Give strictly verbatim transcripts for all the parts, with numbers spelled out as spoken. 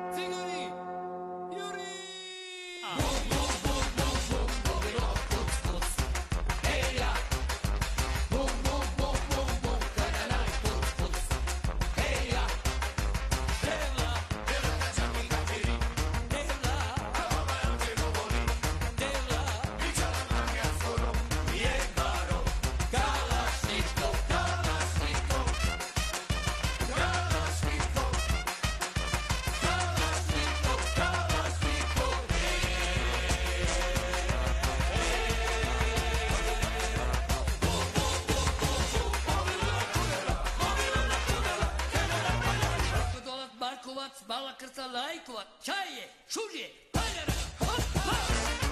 Bala krca lajkova, čaje, šužje, paljara, hop, hop!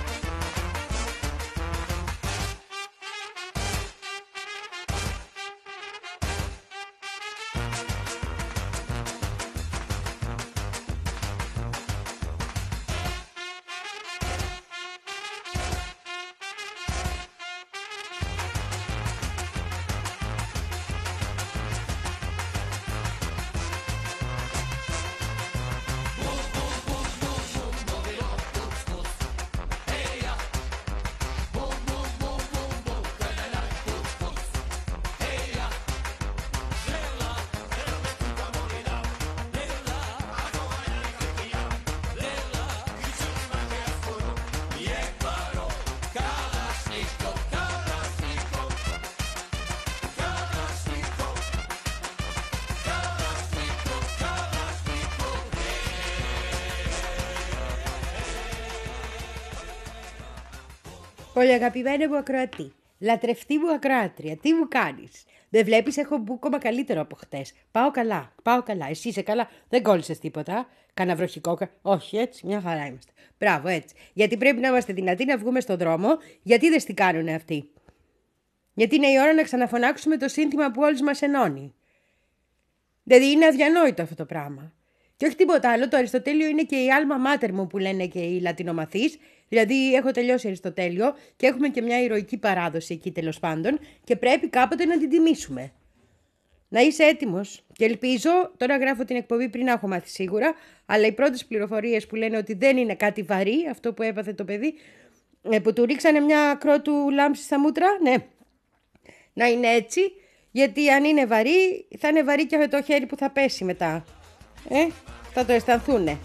Πολύ αγαπημένη μου ακροατή, λατρευτή μου ακροάτρια, τι μου κάνεις? Δεν βλέπεις, έχω μπούκομα καλύτερο από χτες. Πάω καλά, πάω καλά. Εσύ είσαι καλά, δεν κόλλησες τίποτα? Κάνα βροχικό, όχι έτσι, μια χαρά είμαστε. Μπράβο, έτσι. Γιατί πρέπει να είμαστε δυνατοί να βγούμε στον δρόμο, γιατί δεν τι κάνουνε αυτοί? Γιατί είναι η ώρα να ξαναφωνάξουμε το σύνθημα που όλους μας ενώνει. Δηλαδή είναι αδιανόητο αυτό το πράγμα. Και όχι τίποτα άλλο, το Αριστοτέλειο είναι και η alma mater μου που λένε και οι Λατινομαθείς. Δηλαδή έχω τελειώσει Αριστοτέλειο και έχουμε και μια ηρωική παράδοση εκεί τέλος πάντων και πρέπει κάποτε να την τιμήσουμε. Να είσαι έτοιμος. Και ελπίζω, τώρα γράφω την εκπομπή πριν να έχω μάθει σίγουρα, αλλά οι πρώτες πληροφορίες που λένε ότι δεν είναι κάτι βαρύ, αυτό που έπαθε το παιδί, που του ρίξανε μια κρότου λάμψη στα μούτρα, ναι, να είναι έτσι, γιατί αν είναι βαρύ, θα είναι βαρύ και το χέρι που θα πέσει μετά. Ε, θα το αισθανθούνε.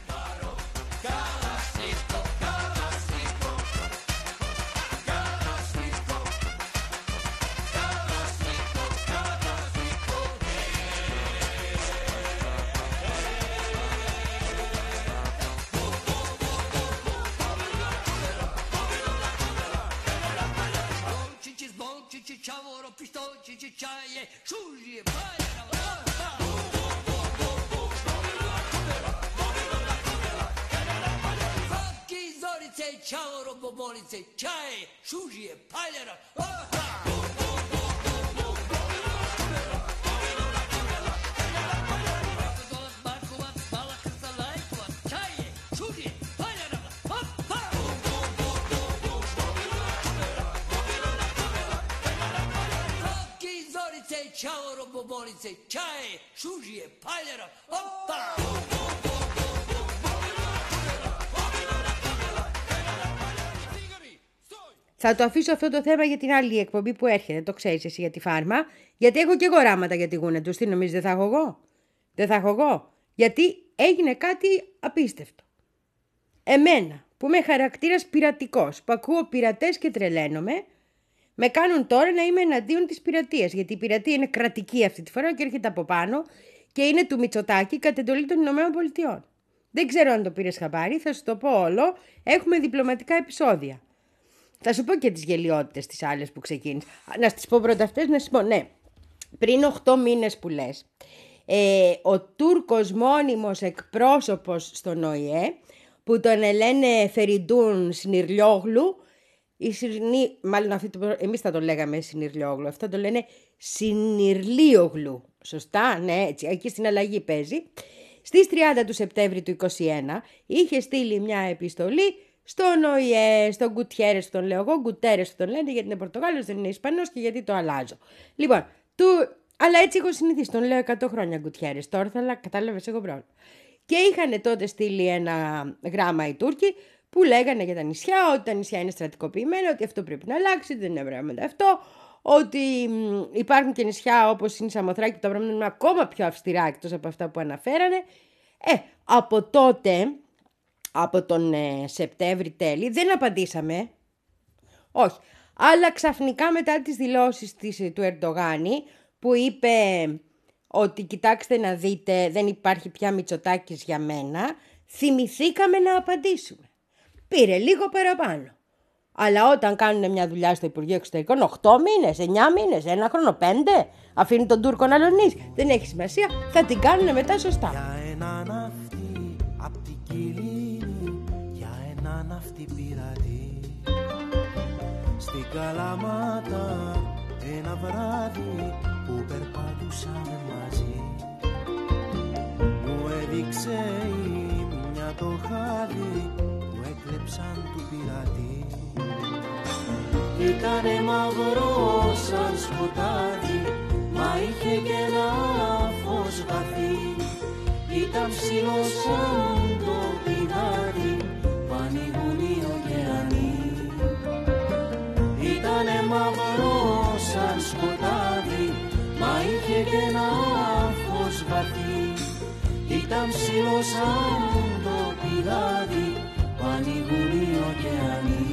Ciao robobolice, čaje, šužije, paljara, Markovac, bala krca lajkova, čaje, šužije, paljara, hop, hop! Roki zorice, čao robobolice, čaje, šužije, paljara, hop, hop! Θα το αφήσω αυτό το θέμα για την άλλη εκπομπή που έρχεται. Το ξέρεις εσύ για τη φάρμα. Γιατί έχω και εγώ ράματα για τη γούνα του. Τι νομίζεις, δεν θα έχω εγώ? Δεν θα έχω εγώ. Γιατί έγινε κάτι απίστευτο. Εμένα που είμαι χαρακτήρας πειρατικός, που ακούω πειρατές και τρελαίνομαι, με κάνουν τώρα να είμαι εναντίον της πειρατείας. Γιατί η πειρατεία είναι κρατική αυτή τη φορά και έρχεται από πάνω και είναι του Μητσοτάκη κατ' εντολή των Ηνωμένων Πολιτειών. Δεν ξέρω αν το πήρες χαμπάρι, θα σου το πω όλο. Έχουμε διπλωματικά επεισόδια. Θα σου πω και τις γελιότητες τις άλλες που ξεκίνησαν. Να στις πω πρώτα αυτές, να σου πω, ναι. Πριν οχτώ μήνες που λες, ε, ο Τούρκος μόνιμος εκπρόσωπος στον Ο Η Ε, που τον λένε Φεριντούν Σινιρλιόγλου, η Σινι... μάλλον αυτή το... εμείς θα το λέγαμε Σινιρλιόγλου, αυτό το λένε Σινιρλίογλου. Σωστά, ναι, έτσι, εκεί στην αλλαγή παίζει. Στις τριάντα του Σεπτέμβρη του είκοσι ένα είχε στείλει μια επιστολή στον Ο Η Ε, στον Γκουτιέρες τον λέω εγώ, Γκουτέρες τον λένε γιατί είναι Πορτογάλος, δεν είναι Ισπανός και γιατί το αλλάζω. Λοιπόν, του... αλλά έτσι έχω συνηθίσει, τον λέω εκατό χρόνια Γκουτιέρες, τώρα θα κατάλαβες εγώ πρόβλημα. Και είχαν τότε στείλει ένα γράμμα οι Τούρκοι που λέγανε για τα νησιά, ότι τα νησιά είναι στρατικοποιημένα, ότι αυτό πρέπει να αλλάξει, δεν είναι πράγματα αυτό, ότι υπάρχουν και νησιά όπως είναι η Σαμοθράκη που τα πράγματα είναι ακόμα πιο αυστηρά εκτός από αυτά που αναφέρανε. Ε, από τότε, από τον ε, Σεπτέμβρη τέλη, δεν απαντήσαμε, όχι, αλλά ξαφνικά μετά τις δηλώσεις της, του Ερντογάνη που είπε ότι κοιτάξτε να δείτε δεν υπάρχει πια Μητσοτάκης για μένα, θυμηθήκαμε να απαντήσουμε. Πήρε λίγο παραπάνω. Αλλά όταν κάνουν μια δουλειά στο Υπουργείο Εξωτερικών, οκτώ μήνες, εννιά μήνες, ένα χρόνο, πέντε, αφήνει τον Τούρκο να λονίσει. Δεν έχει σημασία, θα την κάνουν μετά σωστά. Για ένα ναυτί απ' την Κιλίνη, για ένα ναυτί πειρατή. Στην Καλαμάτα ένα βράδυ που περπατούσαμε μαζί, μου έδειξε η μια το χάδι που έκλεψαν του πειρατή. Ήτανε μαύρο σαν σκοτάδι, μα είχε και ένα φως βαθύ. Ήταν ψηλό σαν το πηγάδι, πανηγούνι ωκεανή. Ήτανε μαύρο σαν σκοτάδι, μα είχε και ένα φως βαθύ. Ήταν ψηλό σαν το πηγάδι, πανηγούνι ωκεανή.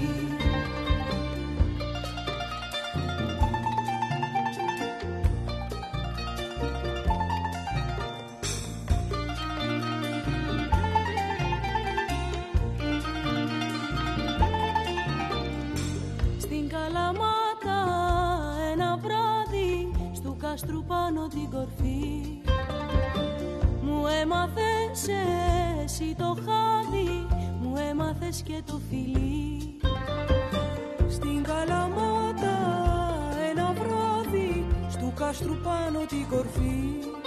Κάστρου πάνω την κορφή μου έμαθες εσύ το χάδι, μου έμαθες και το φιλί. Στην Καλαμάτα ένα βράδυ, στου κάστρου πάνω την κορφή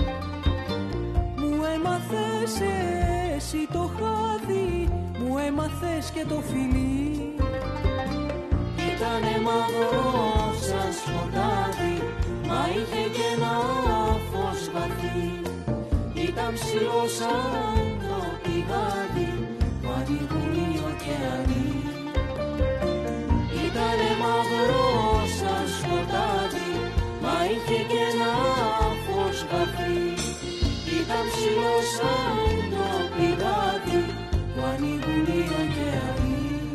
μου έμαθες εσύ το χάδι, μου έμαθες και το φιλί. Ήτανε μαύρο σαν σκοτάδι, μα είχε και ένα φως βαθύ. Ήταν ψηλό σαν το πηγάδι, πανηγούνι ωκεανή. Ήτανε μαύρο σαν σκοτάδι, μα είχε και ένα φως βαθύ. Ήταν ψηλό σαν το πηγάδι, πανηγούνι ωκεανή.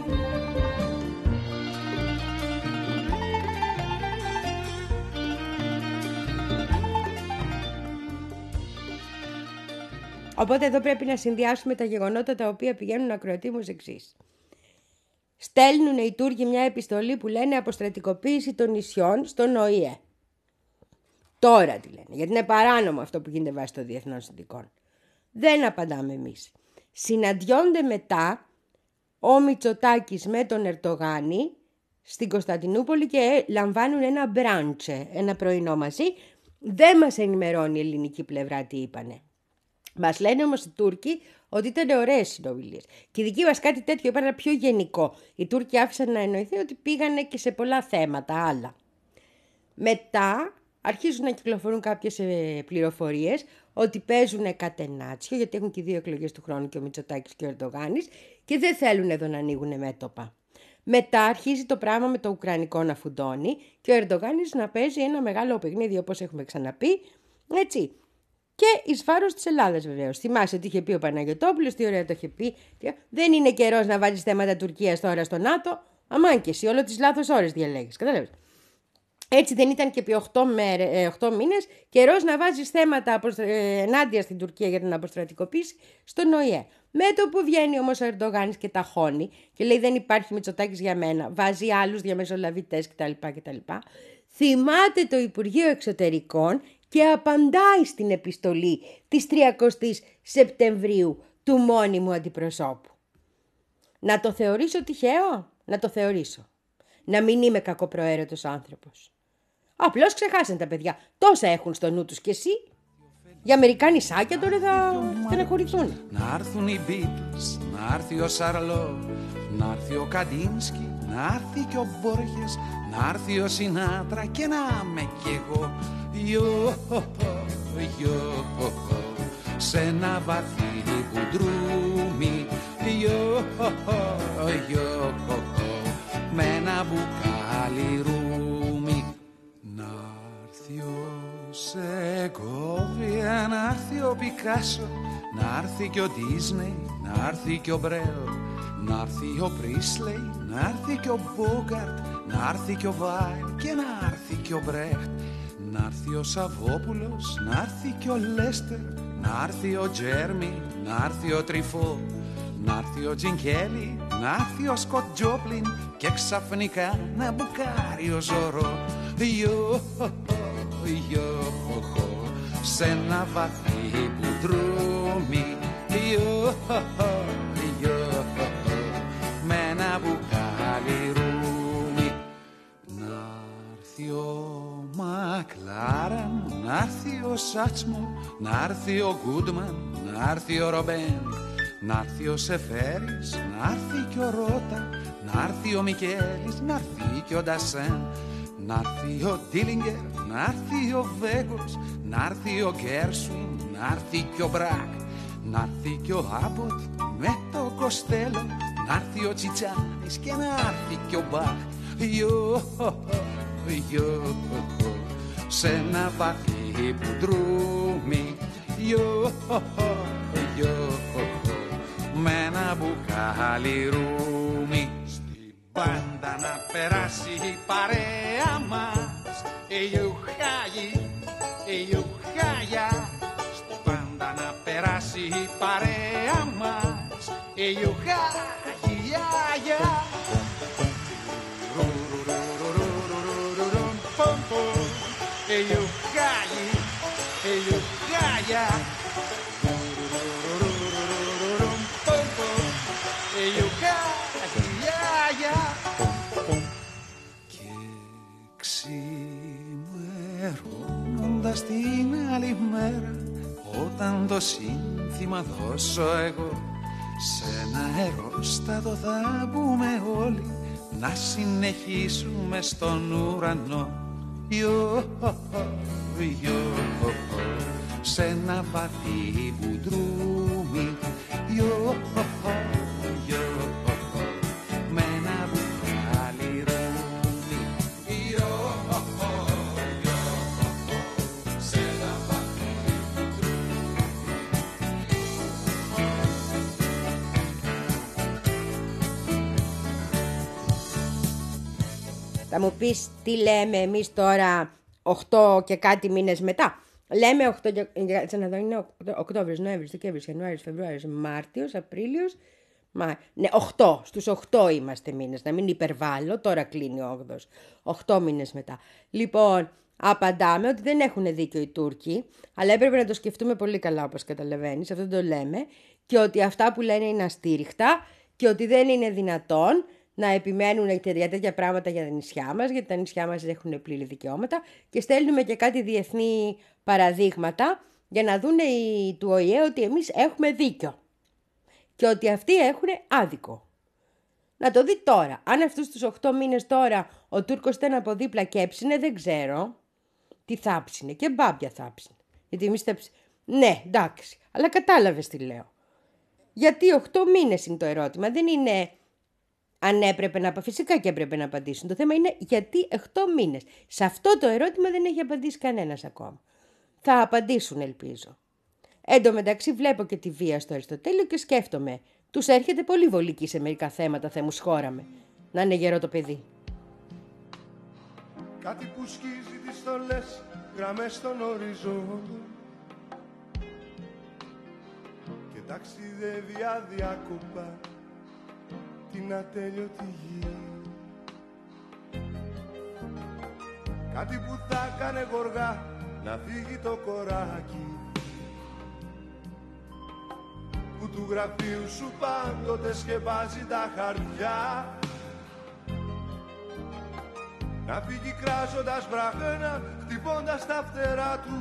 Οπότε εδώ πρέπει να συνδυάσουμε τα γεγονότα τα οποία πηγαίνουν ακροατήμου ως εξής. Στέλνουν οι Τούρκοι μια επιστολή που λένε αποστρατικοποίηση των νησιών στον Ο Η Ε. Τώρα τι λένε, γιατί είναι παράνομο αυτό που γίνεται βάσει των διεθνών συνθηκών. Δεν απαντάμε εμείς. Συναντιόνται μετά ο Μητσοτάκης με τον Ερντογάνη στην Κωνσταντινούπολη και λαμβάνουν ένα μπράντσε, ένα πρωινό μαζί. Δεν μας ενημερώνει η ελληνική πλευρά τι είπανε. Μας λένε όμως οι Τούρκοι ότι ήταν ωραίες συνομιλίες. Και οι δικοί μας κάτι τέτοιο είπαν πιο γενικό. Οι Τούρκοι άφησαν να εννοηθεί ότι πήγανε και σε πολλά θέματα άλλα. Μετά αρχίζουν να κυκλοφορούν κάποιες πληροφορίες ότι παίζουν κατενάτσιο, γιατί έχουν και δύο εκλογές του χρόνου και ο Μητσοτάκης και ο Ερντογάνης και δεν θέλουν εδώ να ανοίγουν μέτωπα. Μετά αρχίζει το πράγμα με το Ουκρανικό να φουντώνει και ο Ερντογάνης να παίζει ένα μεγάλο παιχνίδι όπως έχουμε ξαναπεί, έτσι. Και εις βάρος της Ελλάδας βεβαίως. Θυμάσαι τι είχε πει ο Παναγιωτόπουλος, τι ωραία το είχε πει. Δεν είναι καιρός να βάζεις θέματα Τουρκίας τώρα στο ΝΑΤΟ. Αμάν και εσύ, όλο τις λάθος ώρες διαλέγεις. Κατάλαβες. Έτσι δεν ήταν και επί οκτώ μήνες καιρός να βάζεις θέματα ενάντια στην Τουρκία για την αποστρατικοποίηση στον Ο Η Ε. Με το που βγαίνει όμως ο Ερντογάνης και ταχώνει και λέει δεν υπάρχει Μητσοτάκης για μένα, βάζει άλλους διαμεσολαβητές κτλ. κτλ. Θυμάται το Υπουργείο Εξωτερικών και απαντάει στην επιστολή της τριακοστής Σεπτεμβρίου του μόνιμου αντιπροσώπου. Να το θεωρήσω τυχαίο, να το θεωρήσω. Να μην είμαι κακοπροαίρετος άνθρωπος. Απλώς ξεχάσαν τα παιδιά. Τόσα έχουν στο νου τους και εσύ. Για μερικά νησάκια τώρα θα στεναχωρηθούν. Να έρθουν οι Beatles, να έρθει ο Σαρλό, να έρθει ο Καντίνσκι, να έρθει και ο Μπόργες, να έρθει ο Σινάτρα και να είμαι κι εγώ. Yo, yo, σε ένα βαθύ μπουντρούμι, γιο, γιο, με ένα μπουκάλι ρούμι. Να'ρθεί ο Σεγκόβια, να'ρθεί ο Πικάσο, να'ρθεί κι ο Ντίσνεϊ, να'ρθεί κι ο Μπρέλ, να'ρθεί ο Πρίσλεϊ, να'ρθεί κι ο Μπόγκαρτ, να'ρθεί κι ο Βάιλ και να'ρθεί κι ο Μπρέχτ, να'ρθεί ο Σαββόπουλος, να'ρθεί κι ο Λέστερ, να'ρθεί ο Τζέρμι, να'ρθεί ο Τριφό, να'ρθεί ο Τζινκέλι, να'ρθεί ο Σκοτ Τζόπλιν και ξαφνικά να μπουκάρει ο Ζωρό. Γιο, γιο, σε ένα βαθύ μπουντρούμι, γιο, γιο, με ένα μπουκάλι ρούμι. Να'ρθεί ο Μακλάραν, να'ρθεί ο Σάτσμο, να'ρθεί ο Γκούντμαν, να'ρθεί ο Ρομπέν, να'ρθεί ο Σεφέρης, να'ρθεί κι ο Ρότα, να'ρθεί ο Μικέλης, να'ρθεί κι ο Ντασέν, να'ρθεί ο Ντίλιγκερ, να'ρθεί ο Βέγκος, να'ρθεί ο Γκέρσουιν, να'ρθεί κι ο Μπρακ, να'ρθεί κι ο Άμποτ με το Κοστέλο, να'ρθεί ο Τσιτσάνης και να'ρθεί κι ο Μπαχ. Γιο, γιο, σε ένα βαθύ μπουντρούμι, γιο, γιο, με ένα μπουκάλι ρούμι. Στην πάντα να περάσει η παρέα μας, η Ιουχάγη, η Ιουχάγια. Στην πάντα να περάσει η παρέα μας, η Ιουχάγη, γιαγιά. Η Ιουχάγη, η Ιουχάγια. Και ξημερώνοντας την άλλη μέρα, όταν το σύνθημα δώσω εγώ, σε ένα αερόστατο θα μπούμε όλοι, να συνεχίσουμε στον ουρανό. Γιο, γιο, σε ένα βαθύ μπουντρούμι, γιο, γιο, με ένα μπουκάλι ρούμι. Γιο, γιο, σε ένα βαθύ Θα μου πεις τι λέμε εμείς τώρα οκτώ και κάτι μήνες μετά. Λέμε οκτώ και... να δω, είναι Οκτώβριος, Νοέμβριος, Δεκέμβριος, Ιανουάριος, Φεβρουάριος, Μάρτιος, Απρίλιος. Μα... Ναι, οκτώ. Στους οκτώ είμαστε μήνες. Να μην υπερβάλλω. Τώρα κλείνει ο όγδοος. οκτώ μήνες μετά. Λοιπόν, απαντάμε ότι δεν έχουν δίκιο οι Τούρκοι, αλλά έπρεπε να το σκεφτούμε πολύ καλά, όπως καταλαβαίνεις. Αυτό το λέμε. Και ότι αυτά που λένε είναι αστήριχτα και ότι δεν είναι δυνατόν να επιμένουν για τέτοια πράγματα για τα νησιά μας, γιατί τα νησιά μας έχουν πλήρη δικαιώματα, και στέλνουμε και κάτι διεθνή παραδείγματα για να δούνε οι του Ο Η Ε ότι εμείς έχουμε δίκιο και ότι αυτοί έχουν άδικο. Να το δει τώρα. Αν αυτούς τους οκτώ μήνες τώρα ο Τούρκος ήταν από δίπλα και έψινε, δεν ξέρω τι θα ψινε, και μπάμπια θα ψινε. Γιατί εμείς θα ψινε. Ναι, εντάξει, αλλά κατάλαβες τι λέω. Γιατί οκτώ μήνες είναι το ερώτημα, δεν είναι αν έπρεπε να... Φυσικά και έπρεπε να απαντήσουν. Το θέμα είναι γιατί οκτώ μήνες. Σε αυτό το ερώτημα δεν έχει απαντήσει κανένας ακόμα. Θα απαντήσουν, ελπίζω. Εν τω μεταξύ βλέπω και τη βία στο Αριστοτέλειο και σκέφτομαι. Τους έρχεται πολύ βολική σε μερικά θέματα, Θεέ μου σχόραμε. Να είναι γερό το παιδί. Κάτι που σκίζει τις στολές, γραμμές στον οριζόντο και ταξιδεύει αδιάκοπα την ατέλειωτη γη. Κάτι που θα κάνε γοργά να φύγει το κοράκι, που του γραφείου σου πάντοτε σκεπάζει τα χαρτιά, να φύγει κράζοντας βραχένα, χτυπώντας τα φτερά του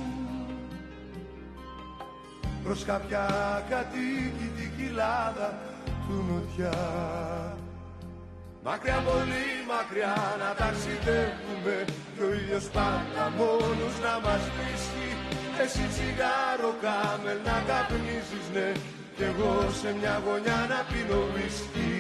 προς κάποια κατοίκητη κοιλάδα του νοτιά. Μακριά, πολύ μακριά να ταξιδεύουμε, κι ο ήλιος πάντα μόνος να μας βρίσκει, εσύ τσιγάρο κάμελ να καπνίζεις, ναι, κι εγώ σε μια γωνιά να πίνω ουίσκι.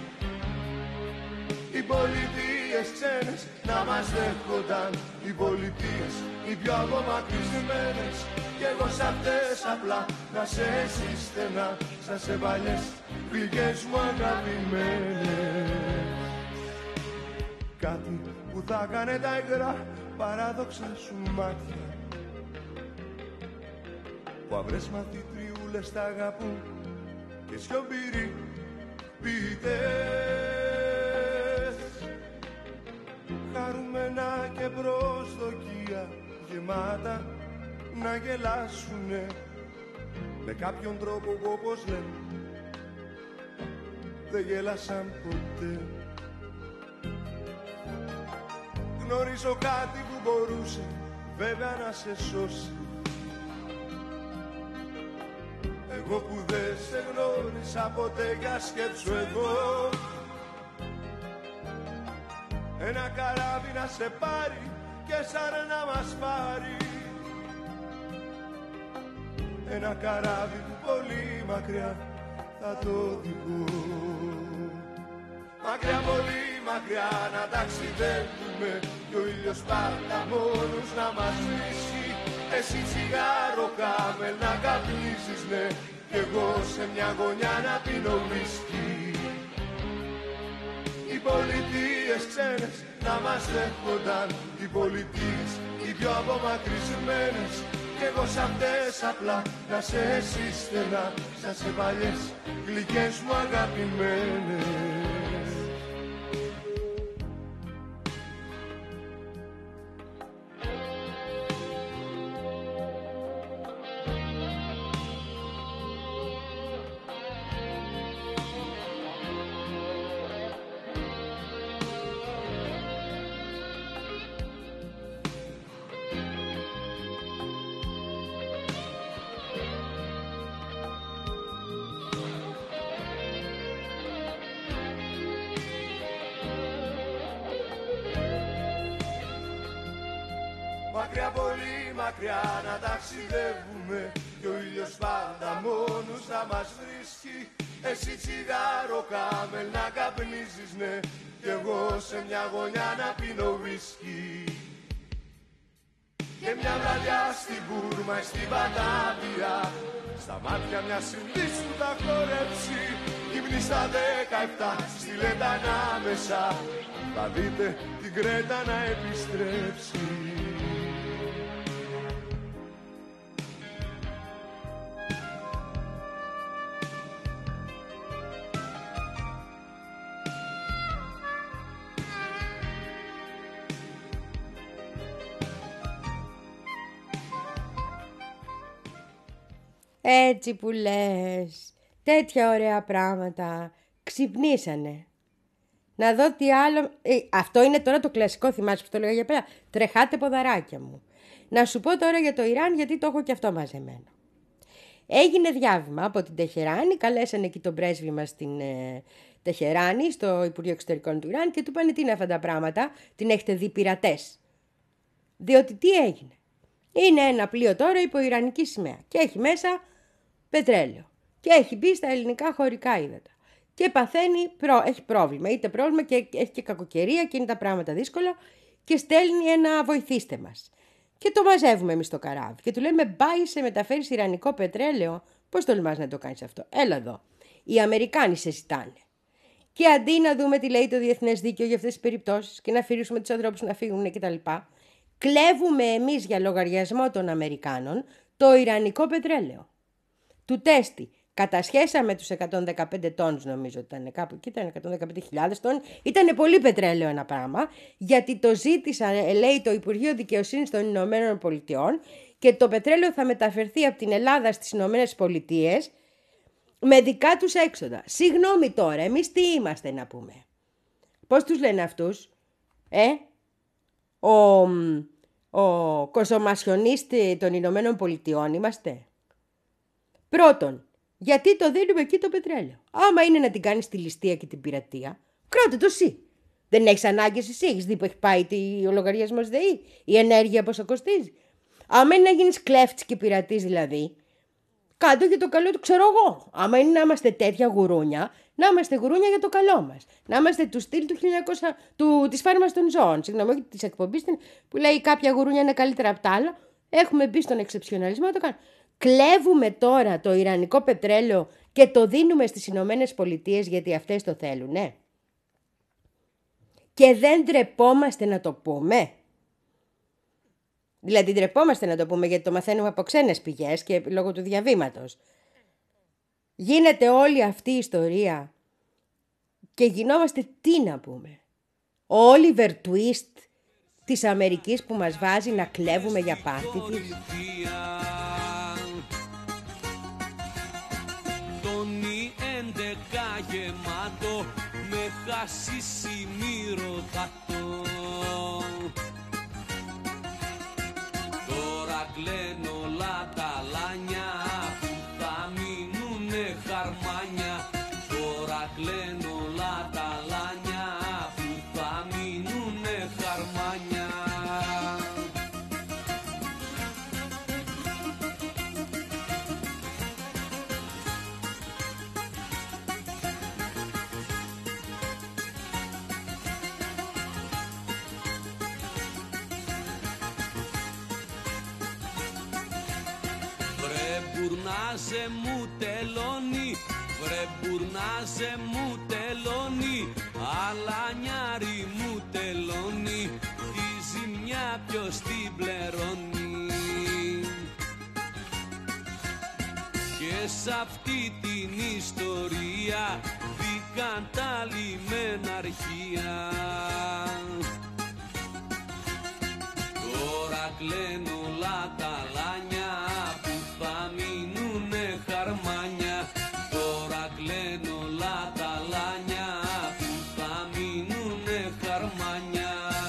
Οι πολιτείες ξένες να μας δέχονταν, οι πολιτείες οι πιο απομακρυσμένες, κι εγώ σ' αυτές απλά να σε εσύ στενά, σαν σε παλιές γλυκές μου αγαπημένες. Κάτι που θα κάνε τα υγρά παράδοξα σου μάτια, που αυρές μαθητριούλες τα αγαπούν και σιωπηροί ποιητές, χαρούμενα και προσδοκία γεμάτα να γελάσουνε με κάποιον τρόπο που όπως λένε δεν γέλασαν ποτέ. Γνωρίζω κάτι που μπορούσε βέβαια να σε σώσει, εγώ που δεν σε γνώρισα ποτέ, για σκέψου εδώ. Ένα καράβι να σε πάρει και σαν να μας πάρει, ένα καράβι που πολύ μακριά θα το δικό. Μακριά, πολύ μακριά να ταξιδεύουμε, κι ο ήλιος πάντα μόνος να μας βρίσκει. Εσύ τσιγάρο κάμελ να καπνίζεις, ναι, κι εγώ σε μια γωνιά να πίνω ουίσκι. Οι πολιτείες ξένες να μας δέχονταν, οι πολιτείες οι πιο απομακρυσμένες, κι εγώ σ' αυτές απλά να σε εσύ στενά, σαν σε παλιές γλυκές μου αγαπημένες. Μακριά, πολύ μακριά να ταξιδεύουμε, κι ο ήλιος πάντα μόνος να μας βρίσκει. Εσύ τσιγάρο κάμελ να καπνίζεις, ναι, κι εγώ σε μια γωνιά να πίνω ουίσκι. Και μια βραδιά στην Μπούρμα ή στην Πατάβια, στα μάτια μια συνδύς που θα χορέψει. Γυμνή στα δεκαεπτά στη Λέντα ανάμεσα, θα δείτε την Κρέτα να επιστρέψει. Έτσι που λες, τέτοια ωραία πράγματα, ξυπνήσανε. Να δω τι άλλο... Ε, αυτό είναι τώρα το κλασικό, θυμάσαι που το λέγα για πέρα. Τρεχάτε ποδαράκια μου. Να σου πω τώρα για το Ιράν, γιατί το έχω και αυτό μαζεμένο. Έγινε διάβημα από την Τεχεράνη, καλέσανε εκεί τον πρέσβη μας στην ε, Τεχεράνη, στο Υπουργείο Εξωτερικών του Ιράν, και του είπανε τι είναι αυτά τα πράγματα, την έχετε δει πειρατές. Διότι τι έγινε. Είναι ένα πλοίο τώρα υπό Ιρανική σημαία και έχει μέσα πετρέλαιο και έχει μπει στα ελληνικά χωρικά ύδατα και παθαίνει, προ, έχει πρόβλημα, είτε πρόβλημα και έχει και κακοκαιρία και είναι τα πράγματα δύσκολα και στέλνει ένα βοηθήστε μας. Και το μαζεύουμε εμείς στο καράβι και του λέμε μπάει σε μεταφέρεις Ιρανικό πετρέλαιο, πώς τολμάς να το κάνεις αυτό, έλα εδώ. Οι Αμερικάνοι σε ζητάνε. Και αντί να δούμε τι λέει το διεθνές δίκαιο για αυτές τις περιπτώσεις και να αφηρήσουμε τους ανθρώπους να φύγουν κτλ., κλέβουμε εμείς για λογαριασμό των Αμερικάνων το Ιρανικό πετρέλαιο. Του τέστη κατασχέσαμε τους εκατόν δεκαπέντε τόνους, νομίζω ότι ήταν κάπου εκεί, ήταν εκατόν δεκαπέντε χιλιάδες τόνους. Ήταν πολύ πετρέλαιο ένα πράγμα, γιατί το ζήτησαν, λέει, το Υπουργείο Δικαιοσύνης των Ηνωμένων Πολιτειών και το πετρέλαιο θα μεταφερθεί από την Ελλάδα στις Ηνωμένες Πολιτείες με δικά τους έξοδα. Συγγνώμη τώρα, εμείς τι είμαστε να πούμε. Πώς τους λένε αυτούς, ε? Ο, ο κοσομασιονίστη των Ηνωμένων Πολιτειών είμαστε. Πρώτον, γιατί το δίνουμε εκεί το πετρέλαιο. Άμα είναι να την κάνεις τη ληστεία και την πειρατεία, κράτε το εσύ. Δεν έχεις ανάγκες εσύ, έχεις δει που έχει πάει ο λογαριασμός ΔΕΗ, η ενέργεια πόσο κοστίζει. Άμα είναι να γίνεις κλέφτης και πειρατής δηλαδή, κάτω για το καλό του, ξέρω εγώ. Άμα είναι να είμαστε τέτοια γουρούνια, να είμαστε γουρούνια για το καλό μας. Να είμαστε του στυλ του χίλια εννιακόσια, του, της φάρμας των ζώων. Συγγνώμη, όχι της εκπομπής που λέει κάποια γουρούνια είναι καλύτερα από τα άλλα. Έχουμε μπει στον εξεψιοναλισμό, το κάνουμε. Κλέβουμε τώρα το ιρανικό πετρέλαιο και το δίνουμε στις Ηνωμένες Πολιτείες γιατί αυτές το θέλουν, ναι. Και δεν ντρεπόμαστε να το πούμε. Δηλαδή ντρεπόμαστε να το πούμε γιατί το μαθαίνουμε από ξένες πηγές και λόγω του διαβήματος. Γίνεται όλη αυτή η ιστορία και γινόμαστε τι να πούμε. Ο Oliver Twist της Αμερικής που μας βάζει να κλέβουμε για πάρτι της. Τόνι έντεκα γεμάτο με χασίσι μυρωδάτο. Τώρα κλαίνω όλα τα λάνια που θα μείνουνε χαρμάνια. Τώρα κλαίνω όλα τα λάνια που θα μείνουνε χαρμάνια. Μπουρνάζε μου τελώνει, βρε μπουρνάζε μου τελώνει, αλανιάρι μου τελώνει, τη ζημιά ποιος την πληρώνει. Και σ' αυτή την ιστορία βγήκαν τα λιμεναρχεία. Τώρα κλαίνω όλα τα λάνια που θα μείνουνε χαρμάνια. Τώρα κλαίνω όλα τα λάνια που θα μείνουνε χαρμάνια.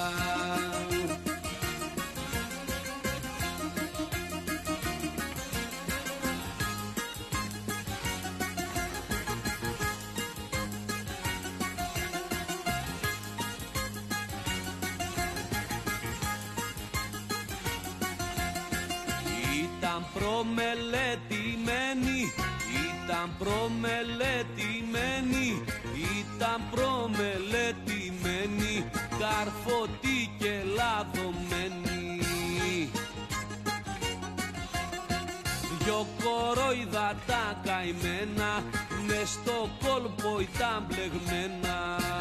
Ήταν προμελετημένη, ήταν προμελετημένη, ήταν προμελετημένη, καρφωτή και λαδωμένη. Δυο κορόιδα τα καημένα, μες στο κόλπο ήταν μπλεγμένα.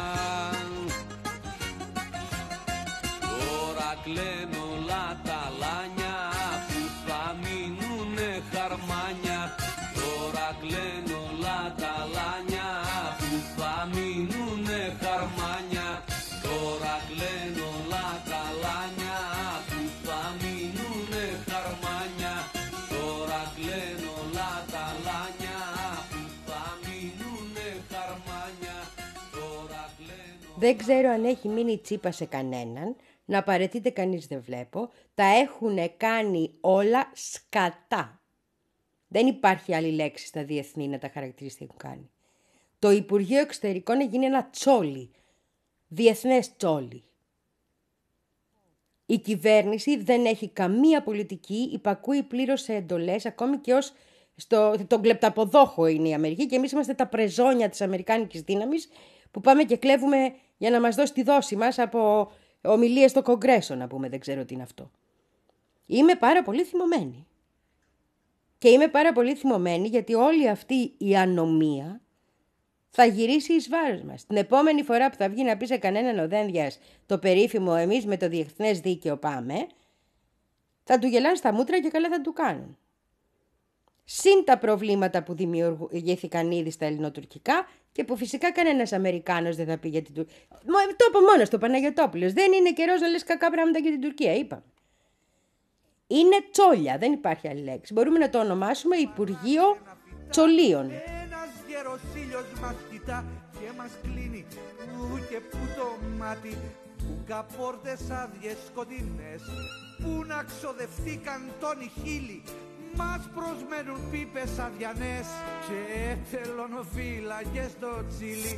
Τώρα κλαίνω όλα τα λάνια που θα μείνουνε χαρμάνια. Τώρα κλαίνω όλα τα λάνια που θα μείνουνε χαρμάνια. Τώρα κλαίνω όλα τα λάνια που θα μείνουνε χαρμάνια. Τώρα κλαίνω όλα τα λάνια που θα μείνουνε χαρμάνια. Τώρα κλαίνω... Δεν ξέρω αν έχει μείνει τσίπα σε κανέναν. Να παραιτείται κανείς δεν βλέπω. Τα έχουνε κάνει όλα σκατά. Δεν υπάρχει άλλη λέξη στα διεθνή να τα χαρακτηρίσει τι έχουν κάνει. Το Υπουργείο Εξωτερικών έγινε ένα τσόλι. Διεθνές τσόλι. Η κυβέρνηση δεν έχει καμία πολιτική, υπακούει πλήρως σε εντολές, ακόμη και ως στο, τον κλεπταποδόχο είναι η Αμερική και εμείς είμαστε τα πρεζόνια της αμερικάνικης δύναμης που πάμε και κλέβουμε για να μας δώσει τη δόση μας από ομιλίες στο Κογκρέσο, να πούμε, δεν ξέρω τι είναι αυτό. Είμαι πάρα πολύ θυμωμένη. Και είμαι πάρα πολύ θυμωμένη γιατί όλη αυτή η ανομία θα γυρίσει εις βάρος μας. Την επόμενη φορά που θα βγει να πει σε κανέναν ο Δένδιας το περίφημο «εμείς με το διεθνές δίκαιο πάμε», θα του γελάνε στα μούτρα και καλά θα του κάνουν. Συν τα προβλήματα που δημιουργήθηκαν ήδη στα ελληνοτουρκικά και που φυσικά κανένας Αμερικάνος δεν θα πει για την Τουρκία. Το είπα μόνος το Παναγιωτόπουλος. Δεν είναι καιρός να λες κακά πράγματα για την Τουρκία, είπαμε. Είναι τσόλια, δεν υπάρχει άλλη λέξη. Μπορούμε να το ονομάσουμε Υπουργείο Τσολίων. Ένας γέρος ήλιος μας κοιτά και μας κλείνει που και που το μάτι. Μπουκα πόρτες άδειες σκοτεινές που να ξοδευτήκαν τόνοι χείλη. Μας προσμένουν πίπες αδιανές και τελωνοφύλακες στο τσίλι.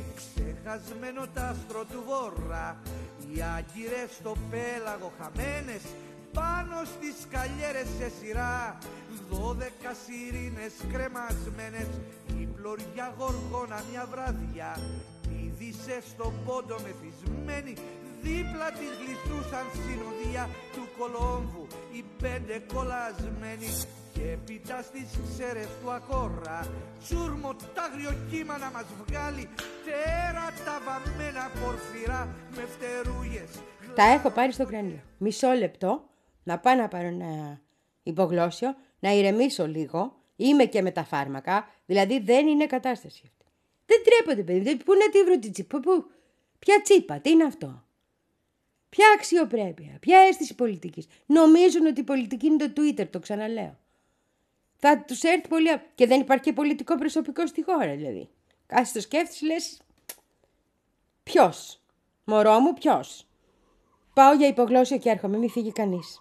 Ξεχασμένο τ' άστρο του βορρά, οι άγκυρες στο πέλαγο χαμένες πάνω στις σκαλιέρες σε σειρά, δώδεκα σιρήνες κρεμασμένες, η πλωριά γοργόνα μια βραδιά πήδησε στον πόντο μεθυσμένη, δίπλα της γλιστρούσαν συνοδεία του Κολόμβου οι πέντε κολλασμένοι, και έπειτα στις ξέρες του Ακόρα τσούρμο τ' άγριο κύμα να μας βγάλει, τέρατα βαμμένα πορφυρά με φτερούγες. Τα έχω πάρει στο κρανίο. Μισό λεπτό να πάω να πάρω ένα υπογλώσσιο, να ηρεμήσω λίγο. Είμαι και με τα φάρμακα, δηλαδή δεν είναι κατάσταση αυτή. Δεν τρέπονται, παιδί. Πού να τη βρω την τσίπα, πού. Ποια τσίπα, τι είναι αυτό. Ποια αξιοπρέπεια, ποια αίσθηση πολιτικής. Νομίζουν ότι η πολιτική είναι το Twitter, το ξαναλέω. Θα τους έρθει πολύ. Και δεν υπάρχει και πολιτικό προσωπικό στη χώρα, δηλαδή. Κάθεσαι το σκέφτεσαι, λες. Ποιος. Μωρό μου, ποιος. Πάω για υπογλώσσιο και έρχομαι, μη φύγει κανείς.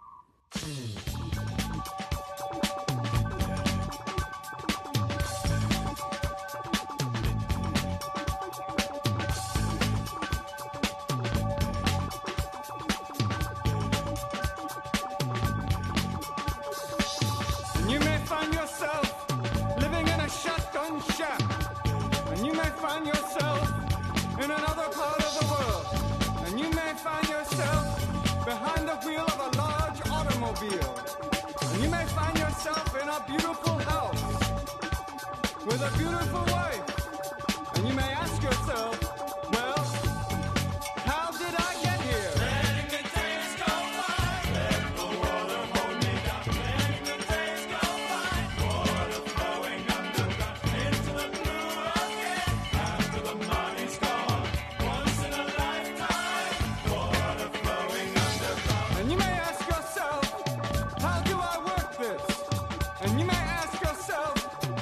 With a beautiful wife, and you may ask yourself, well, how did I get here? Letting the days go by, let the water hold me down. Letting the days go by, water flowing underground into the blue again. After the money's gone, once in a lifetime, water flowing underground. And you may ask yourself, how do I work this? And you may ask yourself,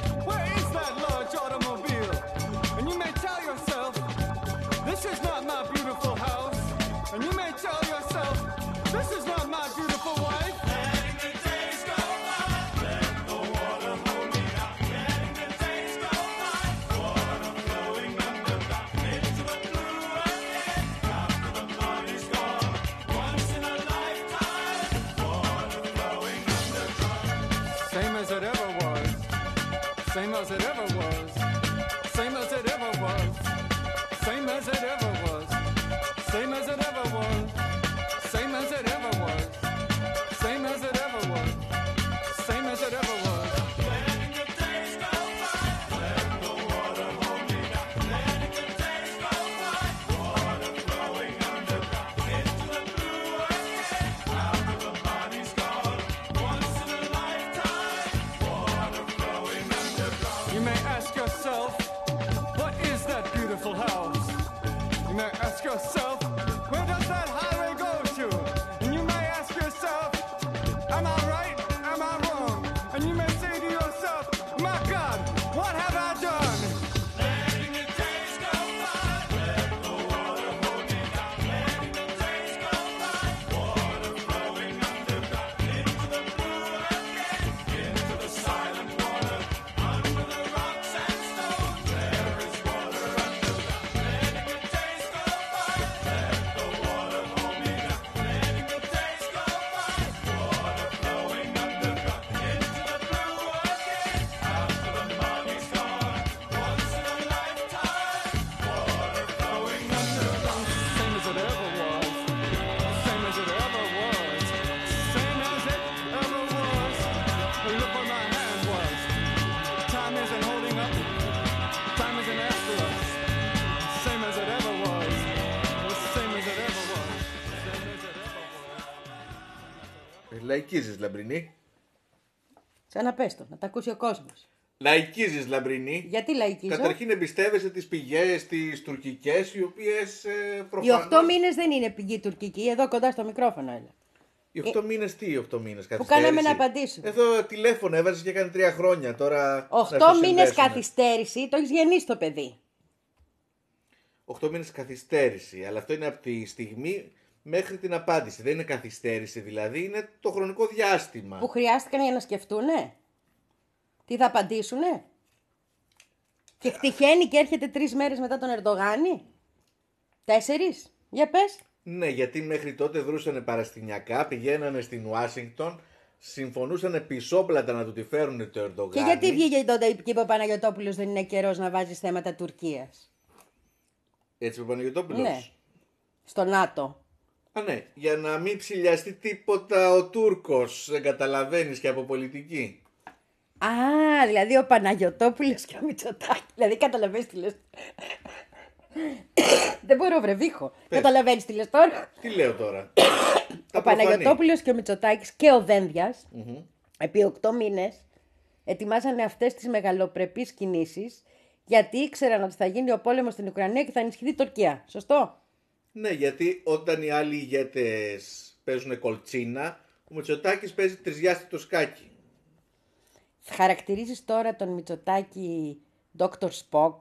automobile, and you may tell yourself, this is not my beautiful house, and you may tell yourself, this is not my beautiful wife. Letting the days go by, let the water hold me down. Letting the days go by, water flowing underground into the blue again. After the money's gone, once in a lifetime, water flowing underground. Same as it ever was, same as it ever was. Same as it ever was, same as it ever was, same as it ever was, same as it ever was, same as it ever was, same as it ever was. Letting the days go by, let the water hold me down. Letting the days go by, water flowing underground into the blue again. After the money's gone, once in a lifetime, water flowing underground. You may ask yourself, beautiful house. You may ask yourself, where does that highway go to? And you may ask yourself, am I right? Am I wrong? And you may say to yourself, my God, what have I done? Letting the days go by, let the water hold me down. Letting the days go by, water flowing underground into the blue again, into the silent water, under the rocks and stones. There is water. Λαϊκίζεις, Λαμπρινή. Ξαναπες το, να τα ακούσει ο κόσμος. Λαϊκίζεις, Λαμπρινή. Γιατί λαϊκίζω? Καταρχήν εμπιστεύεσαι τις πηγές, τις τουρκικές, οι οποίες ε, προφανώς... Οι οχτώ μήνες δεν είναι πηγή τουρκική, εδώ κοντά στο μικρόφωνο έλα. Οι οχτώ ε... μήνες τι, οι οχτώ μήνες καθυστέρηση? Που κάναμε να απαντήσουμε. Εδώ τηλέφωνο έβαζες και έκανε τρία χρόνια, τώρα... Οχτώ μήνες καθυστέρηση, το έχεις γεννήσει το παιδί. Οχτώ μήνες καθυστέρηση, αλλά αυτό είναι από τη στιγμή... μέχρι την απάντηση. Δεν είναι καθυστέρηση δηλαδή, είναι το χρονικό διάστημα. Που χρειάστηκαν για να σκεφτούνε. Τι θα απαντήσουνε. Και τυχαίνει και έρχεται τρεις μέρες μετά τον Ερντογάνη. Τέσσερις. Για πες. Ναι, γιατί μέχρι τότε δρούσαν παραστηνιακά, πηγαίνανε στην Ουάσιγκτον, συμφωνούσαν πισόπλατα να του τη φέρουν το Ερντογάν. Και γιατί βγήκε τότε και είπε ο Παναγιωτόπουλος δεν είναι καιρός να βάζεις θέματα Τουρκίας. Έτσι είπε ο Παναγιωτόπουλος. Ναι, στο ΝΑΤΟ. Α, ναι, για να μην ψηλιαστεί τίποτα ο Τούρκος, δεν καταλαβαίνεις, και από πολιτική. Α, δηλαδή ο Παναγιωτόπουλος και ο Μητσοτάκης. Δηλαδή καταλαβαίνεις τι λες. Δεν μπορώ, βρε Βίχο. Καταλαβαίνεις τι λες τώρα. Τι λέω τώρα. Ο Παναγιωτόπουλος και ο Μητσοτάκης και ο Δένδιας mm-hmm. επί οκτώ μήνες ετοιμάζανε αυτές τις μεγαλοπρεπείς κινήσεις γιατί ήξεραν ότι θα γίνει ο πόλεμος στην Ουκρανία και θα ενισχυθεί η Τουρκία. Σωστό. Ναι, γιατί όταν οι άλλοι ηγέτες παίζουν κολτσίνα, ο Μητσοτάκης παίζει τρισδιάστητο σκάκι. Θα χαρακτηρίζεις τώρα τον Μητσοτάκη Δόκτωρ Σποκ.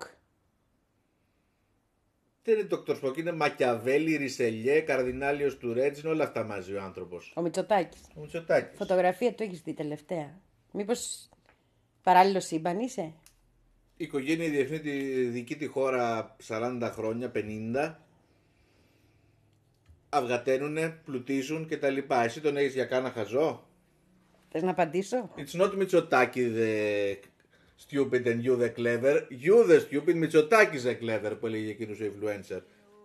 Δεν είναι Δόκτωρ Σποκ, είναι Μακιαβέλη, Ρισελιέ, Καρδινάλιος του Ρέτζιν, όλα αυτά μαζί ο άνθρωπος. Ο Μητσοτάκης. Ο Μητσοτάκης. Φωτογραφία του έχεις δει τελευταία. Μήπως παράλληλο σύμπαν είσαι. Η οικογένεια διεθνεί τη δική τη χώρα σαράντα χρόνια, πενήντα. Αυγαταίνουνε, πλουτίζουν κτλ. Εσύ τον έχεις για κάνα χαζό. Θες να απαντήσω. It's not Mitsotakis the stupid and you the clever. You the stupid, Mitsotakis the clever, που έλεγε εκείνος ο influencer.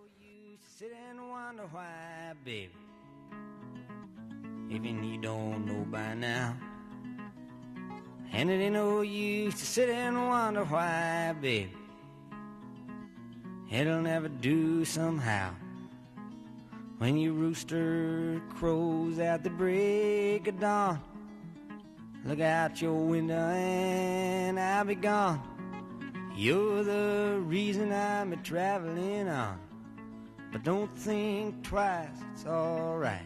Even you don't know by now. And it ain't no use to sit and wonder why, baby. It'll never do somehow. When your rooster crows at the break of dawn, look out your window and I'll be gone. You're the reason I'm a-traveling on. But don't think twice, it's alright.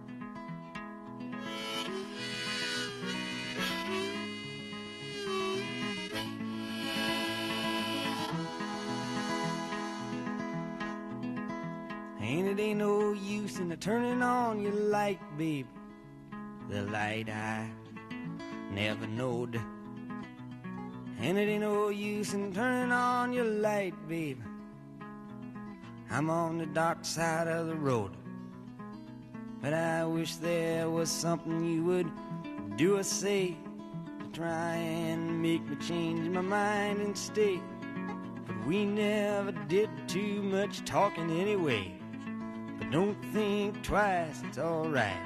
And it ain't no use in turning on your light, babe. The light I never knowed. And it ain't no use in turning on your light, babe. I'm on the dark side of the road. But I wish there was something you would do or say to try and make me change my mind and stay. But we never did too much talking anyway. But don't think twice, it's alright.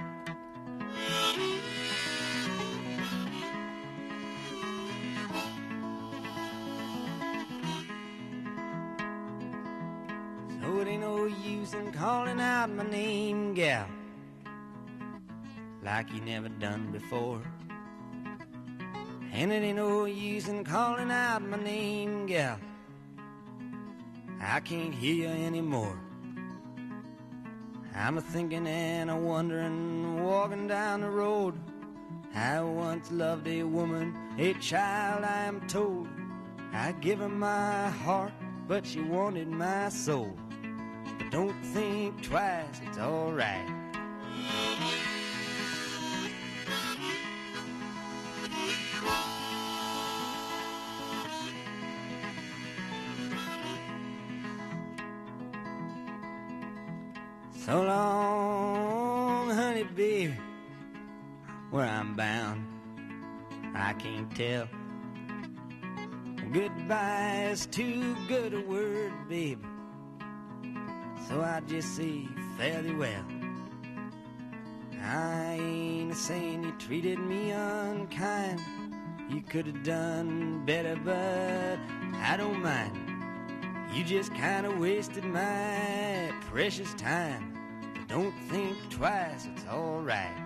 So it ain't no use in calling out my name, gal, like you never done before. And it ain't no use in calling out my name, gal, I can't hear you anymore. I'm a-thinking and a-wondering, walking down the road. I once loved a woman, a child I am told. I give her my heart, but she wanted my soul. But don't think twice, it's alright. So long, honey, baby, where I'm bound, I can't tell. Goodbye is too good a word, baby, so I just say fare thee well. I ain't saying you treated me unkind. You could have done better, but I don't mind. You just kind of wasted my precious time. Don't think twice, it's alright.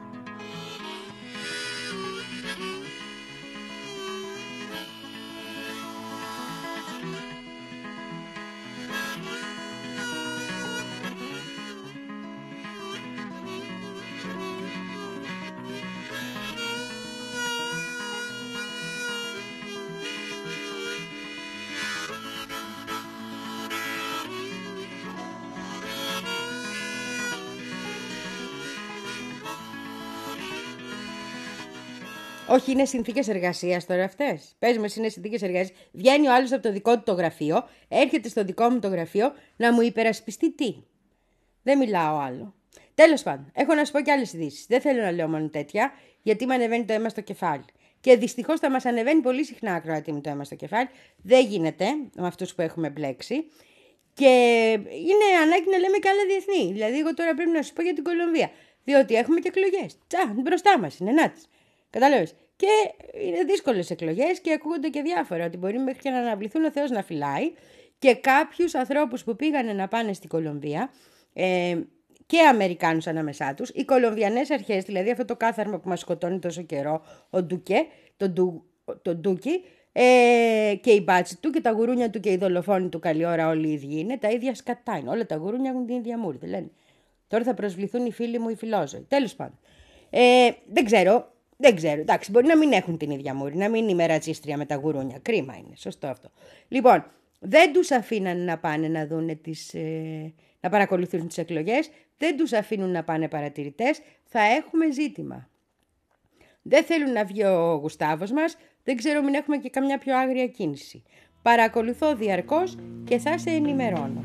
Όχι, είναι συνθήκες εργασίας τώρα αυτές. Πες μας, είναι συνθήκες εργασίας. Βγαίνει ο άλλος από το δικό του το γραφείο, έρχεται στο δικό μου το γραφείο να μου υπερασπιστεί τι. Δεν μιλάω άλλο. Τέλος πάντων, έχω να σου πω και άλλες ειδήσεις. Δεν θέλω να λέω μόνο τέτοια, γιατί με ανεβαίνει το αίμα στο κεφάλι. Και δυστυχώς θα μας ανεβαίνει πολύ συχνά, ακροατή μου, το αίμα στο κεφάλι. Δεν γίνεται με αυτούς που έχουμε μπλέξει. Και είναι ανάγκη να λέμε και άλλα διεθνή. Δηλαδή, εγώ τώρα πρέπει να σου πω για την Κολομβία. Διότι έχουμε και εκλογές. Τσα, μπροστά μας είναι, νάτις. Κατάλαβες. Και είναι δύσκολες εκλογές και ακούγονται και διάφορα. Ότι μπορεί μέχρι και να αναβληθούν, ο Θεός να φυλάει. Και κάποιους ανθρώπους που πήγανε να πάνε στην Κολομβία. Ε, και Αμερικάνους ανάμεσά τους, οι Κολομβιανές αρχές, δηλαδή αυτό το κάθαρμα που μας σκοτώνει τόσο καιρό, ο Ντουκέ, το, ντου, το Ντούκι, ε, και η μπάτσι του και τα γουρούνια του και οι δολοφόνοι του καλή ώρα όλοι οι ίδιοι είναι, τα ίδια σκατά είναι. Όλα τα γουρούνια έχουν την ίδια μούρη, δεν λένε. Τώρα θα προσβληθούν οι φίλοι μου οι φιλόζωοι. Τέλος πάντων. Ε, δεν ξέρω, δεν ξέρω. Εντάξει, μπορεί να μην έχουν την ίδια μούρη, να μην είμαι ρατσίστρια με τα γουρούνια. Κρίμα είναι, σωστό αυτό. Λοιπόν, δεν τους αφήναν να πάνε να δούνε τις... Ε, να παρακολουθούν τις εκλογές, δεν τους αφήνουν να πάνε παρατηρητές, θα έχουμε ζήτημα. Δεν θέλουν να βγει ο Γουστάβος μας, δεν ξέρω μην έχουμε και καμιά πιο άγρια κίνηση. Παρακολουθώ διαρκώς και θα σε ενημερώνω.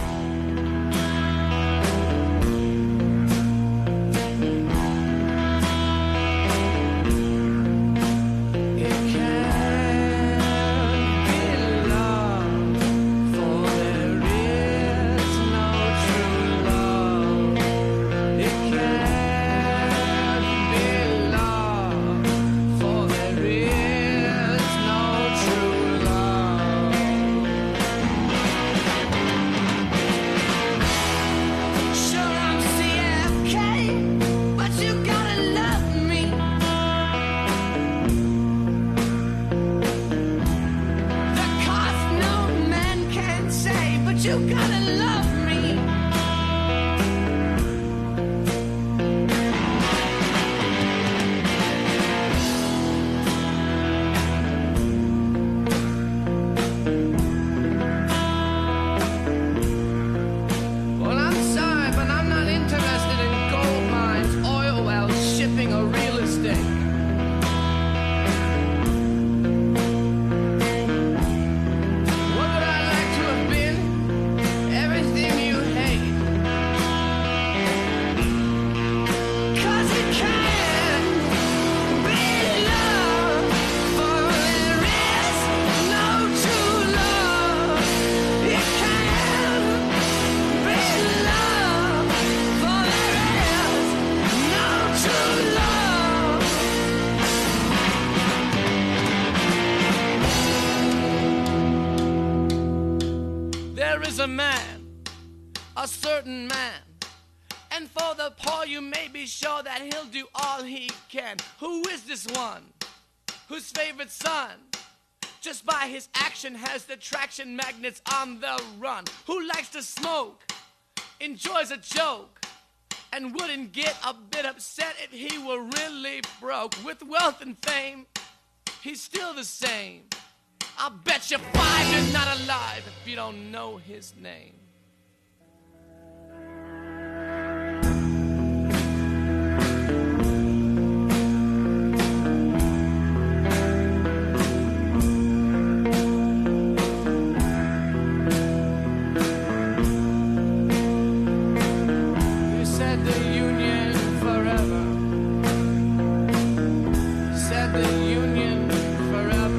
A man, a certain man, and for the poor you may be sure that he'll do all he can. Who is this one? Whose favorite son, just by his action, has the traction magnets on the run? Who likes to smoke, enjoys a joke, and wouldn't get a bit upset if he were really broke? With wealth and fame, he's still the same. I'll bet you five you're not alive if you don't know his name. You said the union forever. You said the union forever.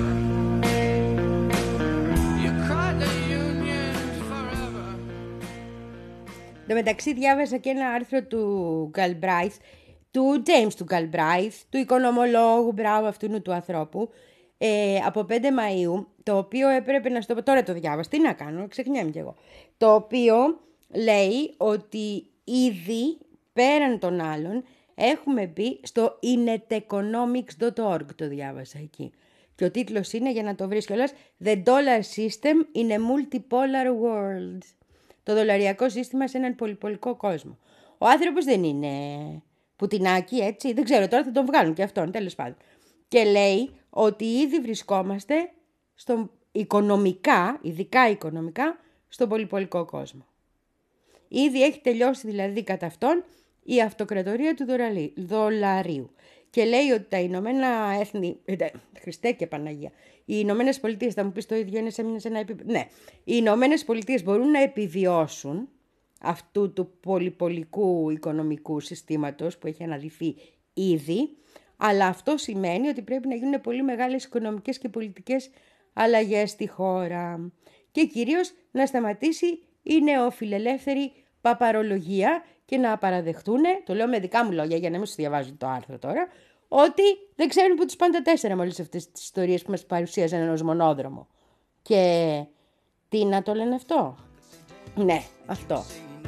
Εν τω μεταξύ διάβασα και ένα άρθρο του Galbraith, του James του Galbraith, του οικονομολόγου, μπράβο αυτού του ανθρώπου, ε, από πέντε Μαΐου, το οποίο έπρεπε να στο πω, τώρα το διάβασα, τι να κάνω, ξεχνιάμαι κι εγώ, το οποίο λέει ότι ήδη πέραν των άλλων έχουμε μπει στο ineteconomics dot org, το διάβασα εκεί. Και ο τίτλος είναι, για να το βρεις κιόλας, The Dollar System in a Multipolar World. Το δολαριακό σύστημα σε έναν πολυπολικό κόσμο. Ο άνθρωπος δεν είναι πουτινάκι, έτσι. Δεν ξέρω, τώρα θα τον βγάλουν και αυτόν, τέλος πάντων. Και λέει ότι ήδη βρισκόμαστε στο οικονομικά, ειδικά οικονομικά, στον πολυπολικό κόσμο. Ήδη έχει τελειώσει δηλαδή κατά αυτόν η αυτοκρατορία του δολαρίου. Και λέει ότι τα Ηνωμένα Έθνη, Χριστέ και Παναγία, οι Ηνωμένες Πολιτείες, θα μου πεις το ίδιο είναι σε ένα επίπεδο. Ναι, οι Ηνωμένες Πολιτείες μπορούν να επιβιώσουν αυτού του πολυπολικού οικονομικού συστήματος που έχει αναδυθεί ήδη, αλλά αυτό σημαίνει ότι πρέπει να γίνουν πολύ μεγάλες οικονομικές και πολιτικές αλλαγές στη χώρα και κυρίως να σταματήσει η νεοφιλελεύθερη παπαρολογία και να παραδεχτούν, το λέω με δικά μου λόγια για να μην σου διαβάζω το άρθρο τώρα, ότι δεν ξέρουν που τους πάνε τα τέσσερα με όλες αυτές τις ιστορίες που μας παρουσίαζαν ενός μονόδρομο. Και τι να το λένε αυτό? Ναι, αυτό.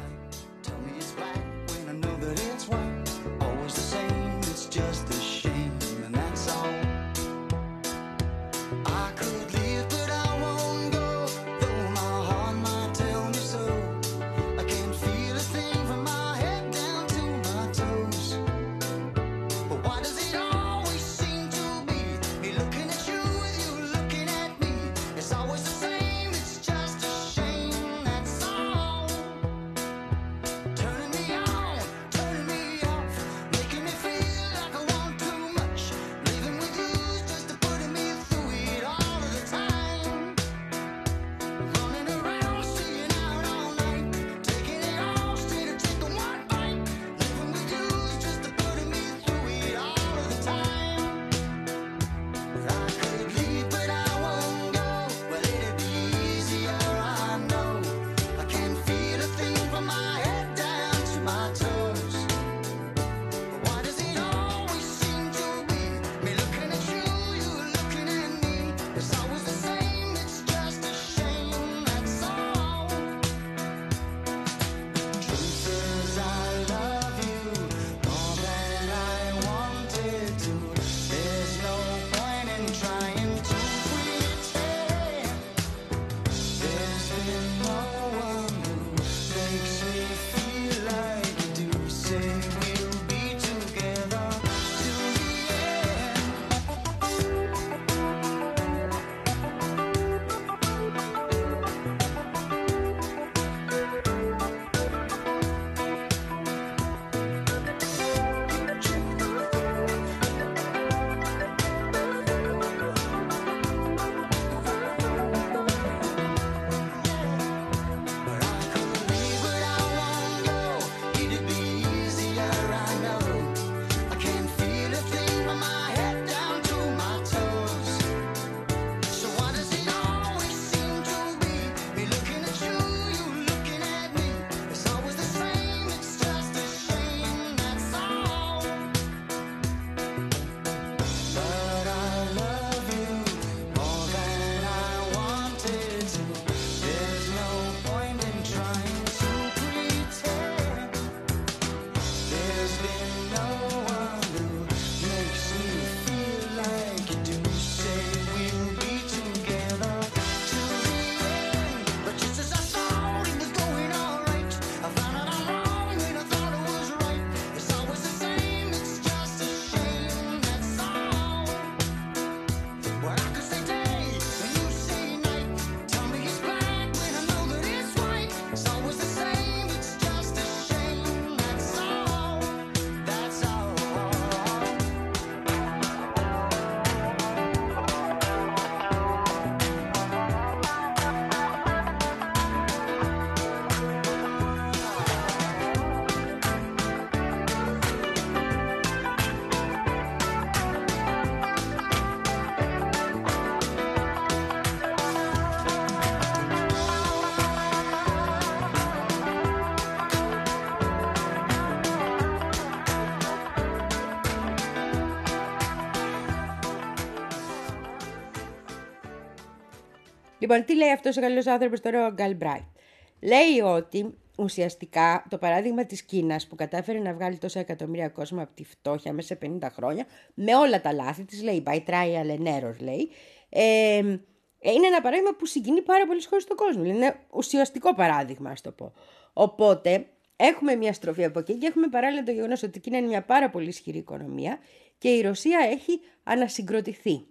Λοιπόν, τι λέει αυτός ο καλός άνθρωπος τώρα, ο Γκαλμπράιτ? Λέει ότι ουσιαστικά το παράδειγμα της Κίνας που κατάφερε να βγάλει τόσα εκατομμύρια κόσμο από τη φτώχεια μέσα σε πενήντα χρόνια, με όλα τα λάθη της, λέει, by trial and error, λέει, ε, είναι ένα παράδειγμα που συγκινεί πάρα πολλές χώρες στον κόσμο. Είναι ένα ουσιαστικό παράδειγμα, ας το πω. Οπότε, έχουμε μια στροφή από εκεί και έχουμε παράλληλα το γεγονός ότι η Κίνα είναι μια πάρα πολύ ισχυρή οικονομία και η Ρωσία έχει ανασυγκροτηθεί.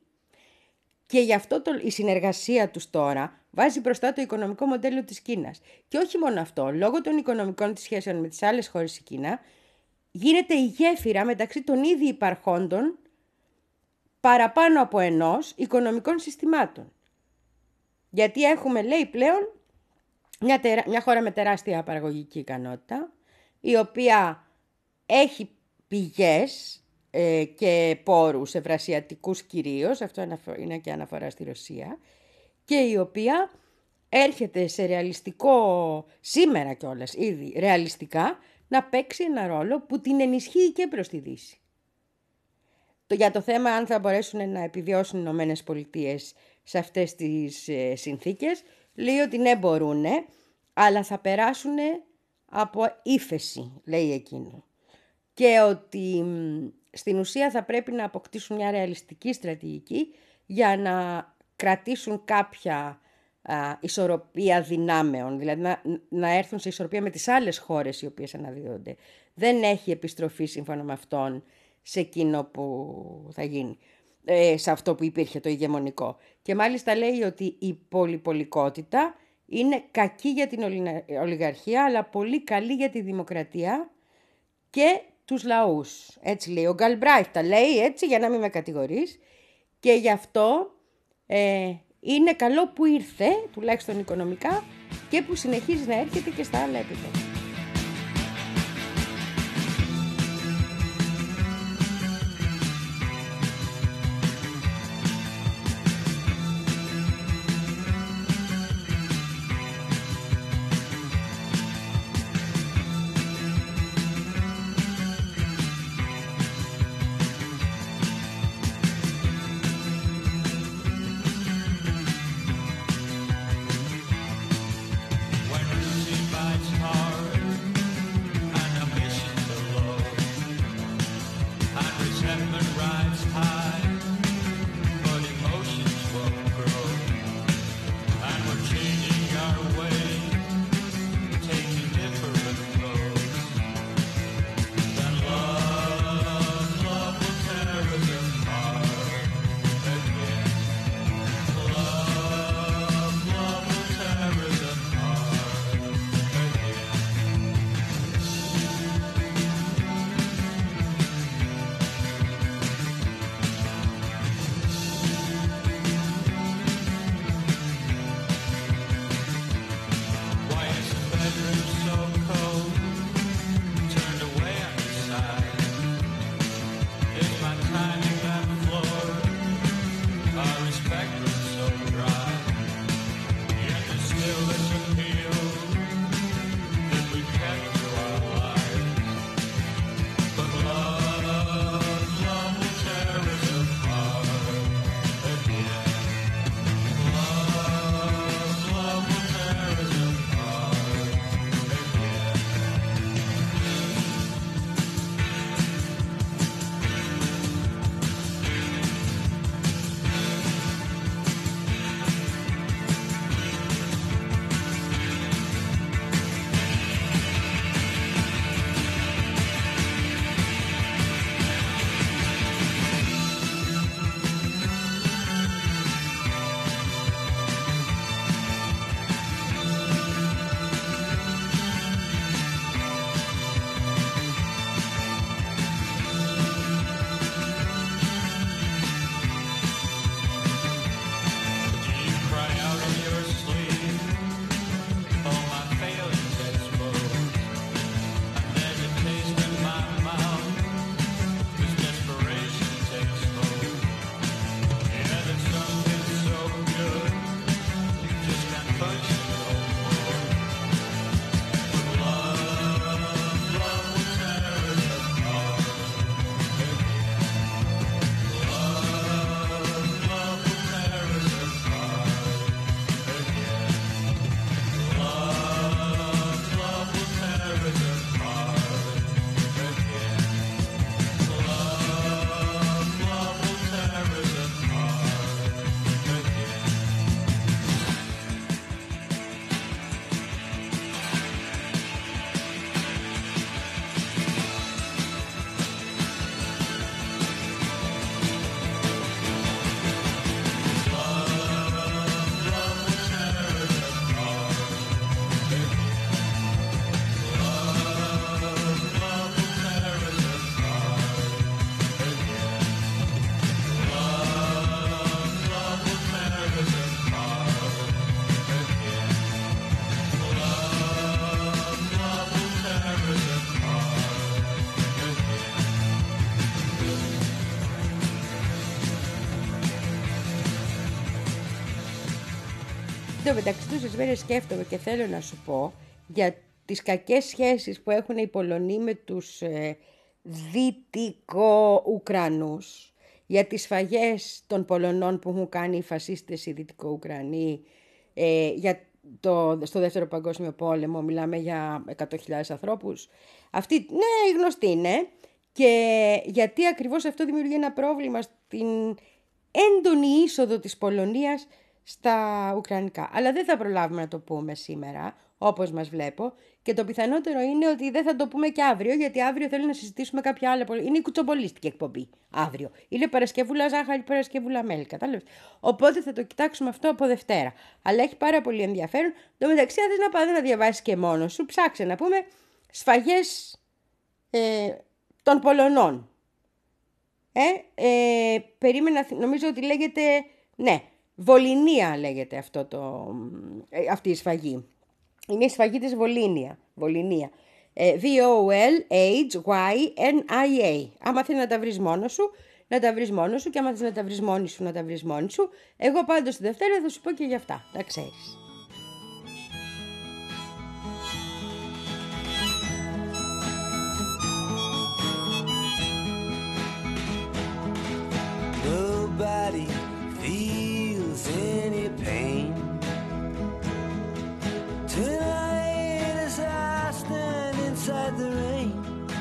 Και γι' αυτό το, η συνεργασία τους τώρα βάζει μπροστά το οικονομικό μοντέλο της Κίνας. Και όχι μόνο αυτό, λόγω των οικονομικών της σχέσεων με τις άλλες χώρες η Κίνα, γίνεται η γέφυρα μεταξύ των ήδη υπαρχόντων παραπάνω από ενός οικονομικών συστημάτων. Γιατί έχουμε, λέει, πλέον μια, τερα... μια χώρα με τεράστια παραγωγική ικανότητα, η οποία έχει πηγές ε, και πόρους ευρασιατικούς κυρίως, αυτό είναι και αναφορά στη Ρωσία, και η οποία έρχεται σε ρεαλιστικό, σήμερα κιόλας ήδη ρεαλιστικά, να παίξει ένα ρόλο που την ενισχύει και προς τη Δύση. Το, για το θέμα αν θα μπορέσουν να επιβιώσουν οι Ηνωμένες Πολιτείες σε αυτές τις ε, συνθήκες, λέει ότι ναι μπορούν, αλλά θα περάσουν από ύφεση, λέει εκείνο. Και ότι μ, στην ουσία θα πρέπει να αποκτήσουν μια ρεαλιστική στρατηγική για να κρατήσουν κάποια α, ισορροπία δυνάμεων, δηλαδή να, να έρθουν σε ισορροπία με τις άλλες χώρες οι οποίες αναδύονται. Δεν έχει επιστροφή σύμφωνα με αυτόν σε εκείνο που θα γίνει, ε, σε αυτό που υπήρχε το ηγεμονικό. Και μάλιστα λέει ότι η πολυπολικότητα είναι κακή για την ολιγαρχία, αλλά πολύ καλή για τη δημοκρατία και τους λαούς. Έτσι λέει. Ο Γκαλμπράιχτ τα λέει έτσι για να μην με κατηγορείς, και γι' αυτό ε, είναι καλό που ήρθε, τουλάχιστον οικονομικά, και που συνεχίζει να έρχεται και στα άλλα επίπεδα. When Lucy bites hard Εν τω μεταξύ τόσες μέρες σκέφτομαι και θέλω να σου πω για τις κακές σχέσεις που έχουν οι Πολωνοί με τους ε, Δυτικο-Ουκρανούς, για τις σφαγές των Πολωνών που έχουν κάνει οι φασίστες οι Δυτικο-Ουκρανοί ε, για το, στο Δεύτερο Παγκόσμιο Πόλεμο, μιλάμε για εκατό χιλιάδες ανθρώπους. Αυτή, ναι, γνωστή είναι. Και γιατί ακριβώς αυτό δημιουργεί ένα πρόβλημα στην έντονη είσοδο της Πολωνίας στα Ουκρανικά. Αλλά δεν θα προλάβουμε να το πούμε σήμερα, όπως μας βλέπω. Και το πιθανότερο είναι ότι δεν θα το πούμε και αύριο, γιατί αύριο θέλω να συζητήσουμε κάποια άλλα. Είναι η κουτσομπολίστικη εκπομπή αύριο. Είναι Παρασκευούλα ζάχαρη, Παρασκευούλα μέλι, κατάλαβες. Οπότε θα το κοιτάξουμε αυτό από Δευτέρα. Αλλά έχει πάρα πολύ ενδιαφέρον. Το μεταξύ, αν θες να πας να διαβάσεις και μόνος σου, ψάξε να πούμε σφαγές ε, των Πολωνών. Ε, ε, περίμενα, νομίζω ότι λέγεται, ναι, Βολινία λέγεται αυτό το, ε, αυτή η σφαγή. Είναι η σφαγή της Βολίνια. Βολινία. Ε, V-O-L-H-Y-N-I-A. Άμα θέλεις να τα βρεις μόνος σου, να τα βρεις μόνος σου, και άμα θέλεις να τα βρεις μόνη σου, να τα βρεις μόνη σου. Εγώ πάντως τη Δευτέρα θα σου πω και για αυτά. Τα ξέρεις. Nobody feels any pain tonight as I stand inside the rain.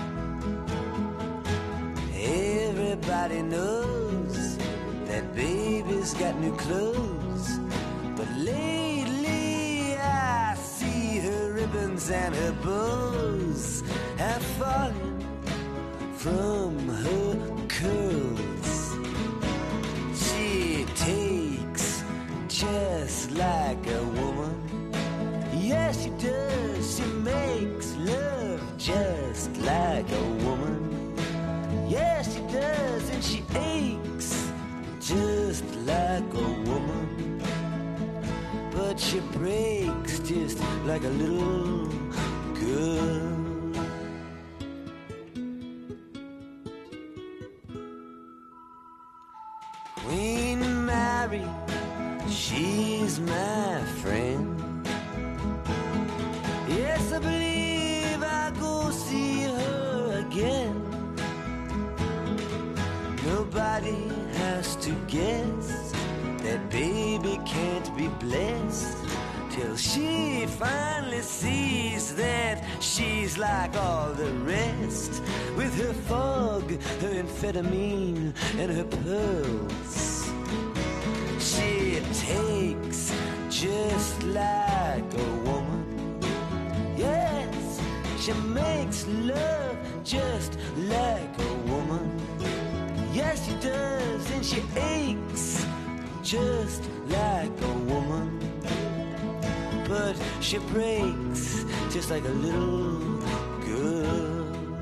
Everybody knows that baby's got new clothes, but lately I see her ribbons and her bows have fallen from her curls. She takes just like a woman. Yes, she does. She makes love just like a woman. Yes, she does. And she aches just like a woman. But she breaks just like a little girl. Queen Mary, she's my friend. Yes, I believe I'll go see her again. Nobody has to guess that baby can't be blessed till she finally sees that she's like all the rest, with her fog, her amphetamine, and her pearls. She takes just like a woman. Yes, she makes love just like a woman. Yes, she does, and she aches just like a woman. But she breaks just like a little girl.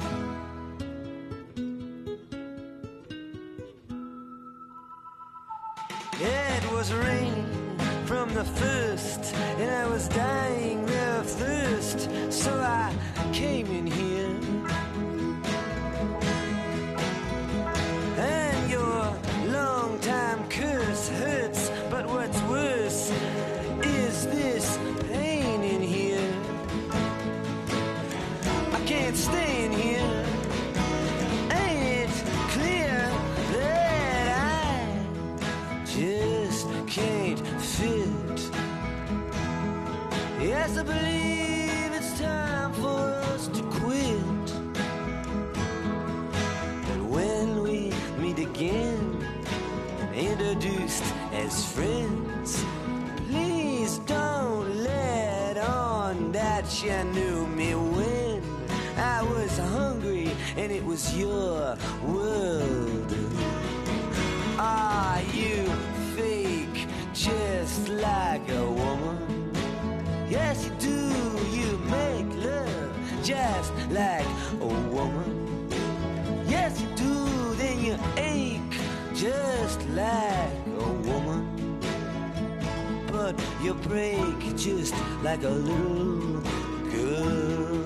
It was rain from the first, and I was dying of thirst, so I came in here. And your long-time curse hurts, but what's worse is this pain in here. I can't stay in here. Ain't it clear that I just can't fit? Yes, I believe it's time for us to quit. But when we meet again, introduced as friends, please don't let on that you knew me when I was hungry and it was your world. Are you fake just like a woman? Yes, you do. You make love just like a woman. Yes, you do. Then you ache just like a woman. But you break just like a little girl.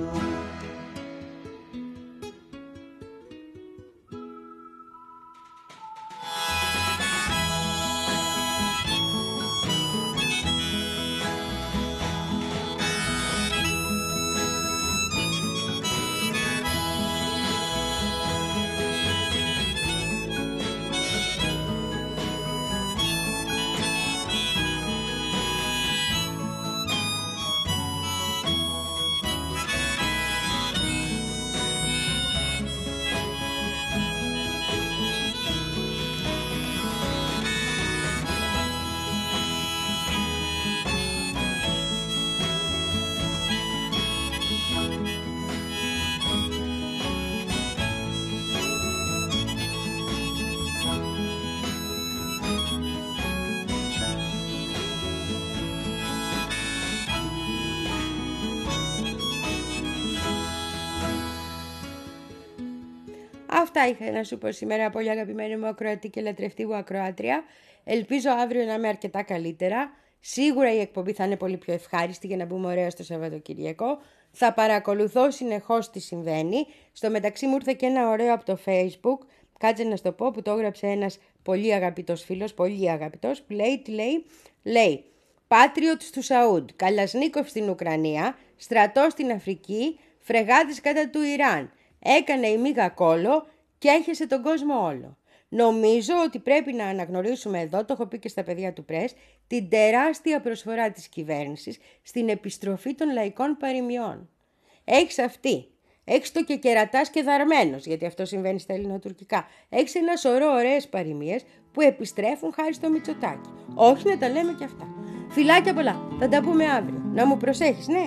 Αυτά είχα να σου πω σήμερα, πολύ αγαπημένη μου ακροατή και λατρευτή μου ακροάτρια. Ελπίζω αύριο να είμαι αρκετά καλύτερα. Σίγουρα η εκπομπή θα είναι πολύ πιο ευχάριστη για να μπούμε ωραία στο Σαββατοκυριακό. Θα παρακολουθώ συνεχώς τι συμβαίνει. Στο μεταξύ μου ήρθε και ένα ωραίο από το Facebook. Κάτσε να στο πω, που το έγραψε ένας πολύ αγαπητός φίλος, πολύ αγαπητός, που λέει, τι λέει, λέει Patriots του Σαούντ, Καλασνίκοφ στην Ουκρανία, στρατός στην Αφρική, φρεγάτες κατά του Ιράν. Έκανε η μίγα κόλο και έχεσε τον κόσμο όλο. Νομίζω ότι πρέπει να αναγνωρίσουμε εδώ, το έχω πει και στα παιδιά του Πρες, την τεράστια προσφορά της κυβέρνησης στην επιστροφή των λαϊκών παροιμιών. Έχεις αυτή. Έχεις το και κερατάς και δαρμένος, γιατί αυτό συμβαίνει στα ελληνοτουρκικά. Έχεις ένα σωρό ωραίες παροιμίες που επιστρέφουν χάρη στο Μητσοτάκη. Όχι να τα λέμε και αυτά. Φιλάκια πολλά. Θα τα πούμε αύριο. Να μου προσέχεις, ναι.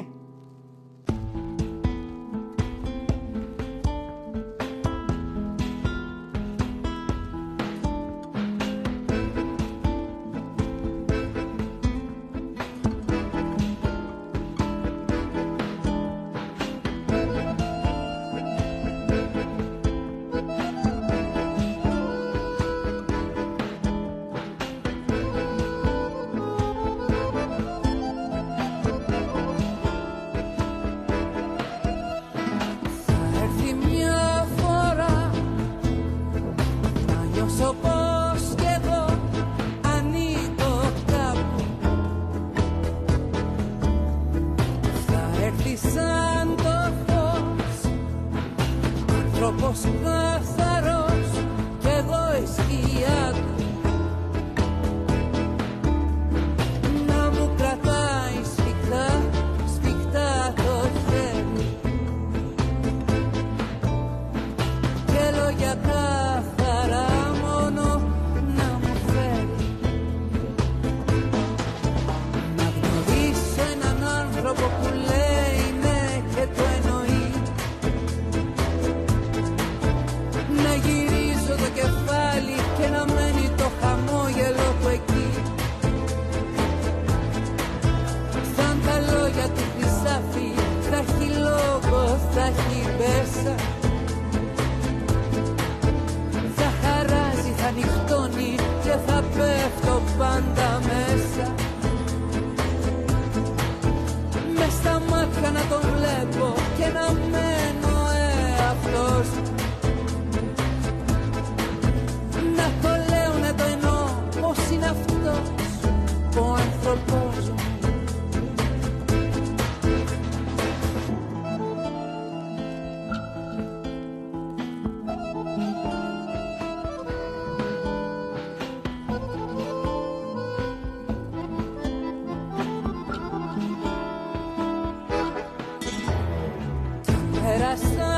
Πέρασα